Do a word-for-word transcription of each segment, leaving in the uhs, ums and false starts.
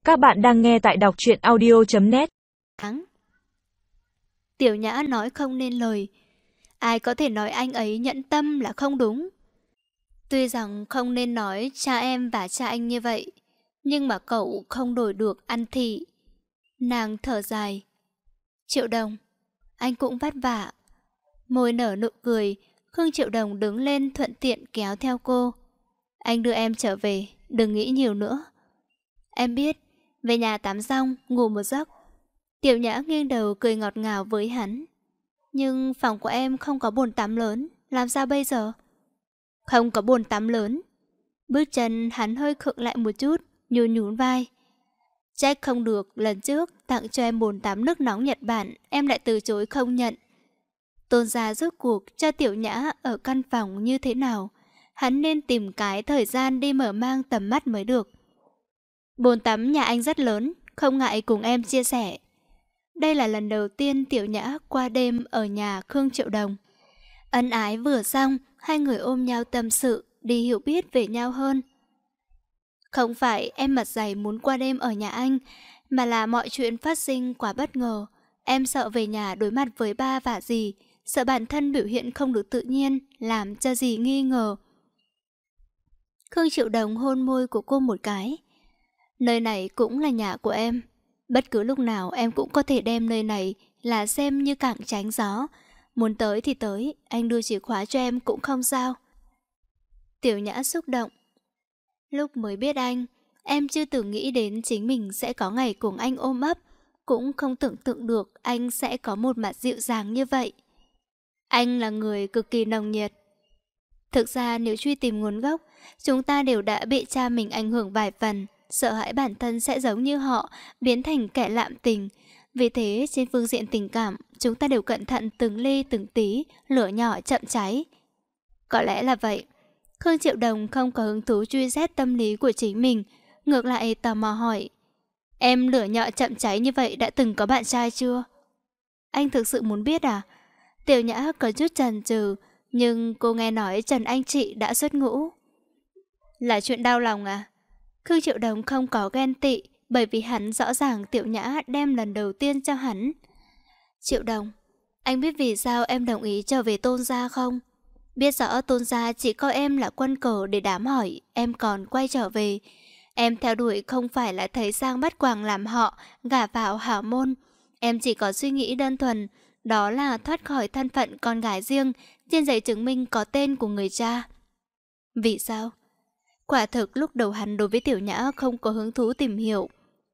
Các bạn đang nghe tại đọc truyện audio chấm net. Tiểu Nhã nói không nên lời. Ai có thể nói anh ấy nhẫn tâm là không đúng. Tuy rằng không nên nói cha em và cha anh như vậy, nhưng mà cậu không đổi được ăn thị. Nàng thở dài. Triệu Đồng, anh cũng vất vả. Môi nở nụ cười, Khương Triệu Đồng đứng lên thuận tiện kéo theo cô. Anh đưa em trở về, đừng nghĩ nhiều nữa. Em biết, về nhà tắm xong, ngủ một giấc. Tiểu Nhã nghiêng đầu cười ngọt ngào với hắn. Nhưng phòng của em không có bồn tắm lớn, làm sao bây giờ? Không có bồn tắm lớn. Bước chân hắn hơi khựng lại một chút, nhún nhún vai. Trách không được, lần trước tặng cho em bồn tắm nước nóng Nhật Bản, em lại từ chối không nhận. Tôn gia rốt cuộc cho Tiểu Nhã ở căn phòng như thế nào? Hắn nên tìm cái thời gian đi mở mang tầm mắt mới được. Bồn tắm nhà anh rất lớn, không ngại cùng em chia sẻ. Đây là lần đầu tiên Tiểu Nhã qua đêm ở nhà Khương Triệu Đồng. Ân ái vừa xong, hai người ôm nhau tâm sự, đi hiểu biết về nhau hơn. Không phải em mặt dày muốn qua đêm ở nhà anh, mà là mọi chuyện phát sinh quá bất ngờ. Em sợ về nhà đối mặt với ba và dì, sợ bản thân biểu hiện không được tự nhiên, làm cho dì nghi ngờ. Khương Triệu Đồng hôn môi của cô một cái. Nơi này cũng là nhà của em. Bất cứ lúc nào em cũng có thể đem nơi này là xem như cảng tránh gió. Muốn tới thì tới, anh đưa chìa khóa cho em cũng không sao. Tiểu Nhã xúc động. Lúc mới biết anh, em chưa từng nghĩ đến chính mình sẽ có ngày cùng anh ôm ấp. Cũng không tưởng tượng được anh sẽ có một mặt dịu dàng như vậy. Anh là người cực kỳ nồng nhiệt. Thực ra nếu truy tìm nguồn gốc, chúng ta đều đã bị cha mình ảnh hưởng vài phần. Sợ hãi bản thân sẽ giống như họ, biến thành kẻ lạm tình. Vì thế trên phương diện tình cảm, chúng ta đều cẩn thận từng ly từng tí, lửa nhỏ chậm cháy. Có lẽ là vậy. Khương Triệu Đồng không có hứng thú truy xét tâm lý của chính mình, ngược lại tò mò hỏi. Em lửa nhỏ chậm cháy như vậy đã từng có bạn trai chưa? Anh thực sự muốn biết à? Tiểu Nhã có chút chần chừ, nhưng cô nghe nói Trần Anh Chị đã xuất ngũ. Là chuyện đau lòng à? Khương Triệu Đồng không có ghen tị, bởi vì hắn rõ ràng Tiểu Nhã đem lần đầu tiên cho hắn. Triệu Đồng, anh biết vì sao em đồng ý trở về Tôn gia không? Biết rõ Tôn gia chỉ coi em là quân cờ để đám hỏi, em còn quay trở về. Em theo đuổi không phải là thấy sang bắt quàng làm họ, gả vào hảo môn. Em chỉ có suy nghĩ đơn thuần, đó là thoát khỏi thân phận con gái riêng, trên giấy chứng minh có tên của người cha. Vì sao? Quả thực lúc đầu hắn đối với Tiểu Nhã không có hứng thú tìm hiểu.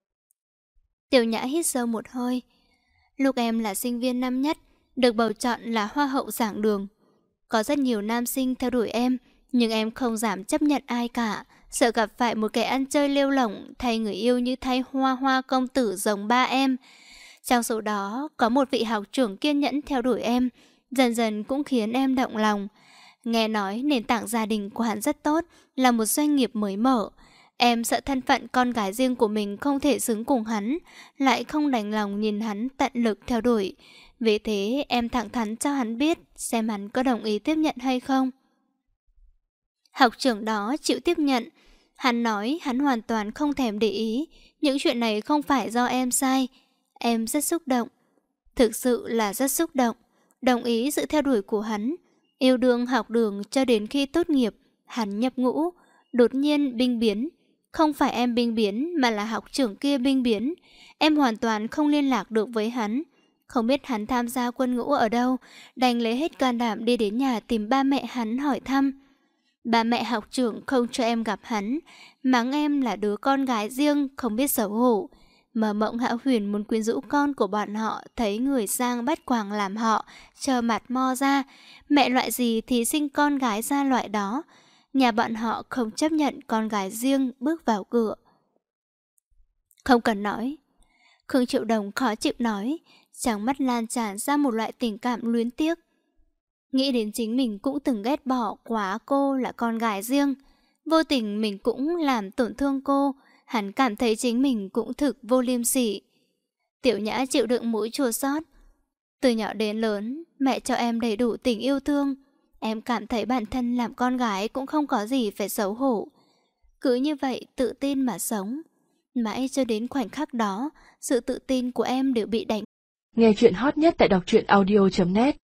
Tiểu Nhã hít sâu một hơi. Lúc em là sinh viên năm nhất, được bầu chọn là hoa hậu giảng đường. Có rất nhiều nam sinh theo đuổi em, nhưng em không dám chấp nhận ai cả, sợ gặp phải một kẻ ăn chơi lêu lỏng, thay người yêu như thay hoa hoa công tử giống ba em. Trong số đó, có một vị học trưởng kiên nhẫn theo đuổi em, dần dần cũng khiến em động lòng. Nghe nói nền tảng gia đình của hắn rất tốt, là một doanh nghiệp mới mở. Em sợ thân phận con gái riêng của mình không thể xứng cùng hắn, lại không đành lòng nhìn hắn tận lực theo đuổi. Vì thế em thẳng thắn cho hắn biết xem hắn có đồng ý tiếp nhận hay không. Học trưởng đó chịu tiếp nhận. Hắn nói hắn hoàn toàn không thèm để ý. Những chuyện này không phải do em sai. Em rất xúc động. Thực sự là rất xúc động. Đồng ý sự theo đuổi của hắn. Yêu đương học đường cho đến khi tốt nghiệp. Hắn nhập ngũ. Đột nhiên binh biến. Không phải em binh biến mà là học trưởng kia binh biến. Em hoàn toàn không liên lạc được với hắn. Không biết hắn tham gia quân ngũ ở đâu, đành lấy hết can đảm đi đến nhà tìm ba mẹ hắn hỏi thăm. Ba mẹ học trưởng không cho em gặp hắn, mắng em là đứa con gái riêng, không biết xấu hổ. Mà Mộng Hạo Huyền muốn quyến rũ con của bọn họ, thấy người sang bắt quàng làm họ, chờ mặt mo ra. Mẹ loại gì thì sinh con gái ra loại đó. Nhà bọn họ không chấp nhận con gái riêng bước vào cửa. Không cần nói. Khương Triệu Đồng khó chịu nói, trong mắt lan tràn ra một loại tình cảm luyến tiếc. Nghĩ đến chính mình cũng từng ghét bỏ quá cô là con gái riêng. Vô tình mình cũng làm tổn thương cô, hắn cảm thấy chính mình cũng thực vô liêm sỉ. Tiểu Nhã chịu đựng mũi chua xót. Từ nhỏ đến lớn, mẹ cho em đầy đủ tình yêu thương. Em cảm thấy bản thân làm con gái cũng không có gì phải xấu hổ. Cứ như vậy tự tin mà sống. Mãi cho đến khoảnh khắc đó, sự tự tin của em đều bị đánh. Nghe chuyện hot nhất tại đọc truyện audio chấm net.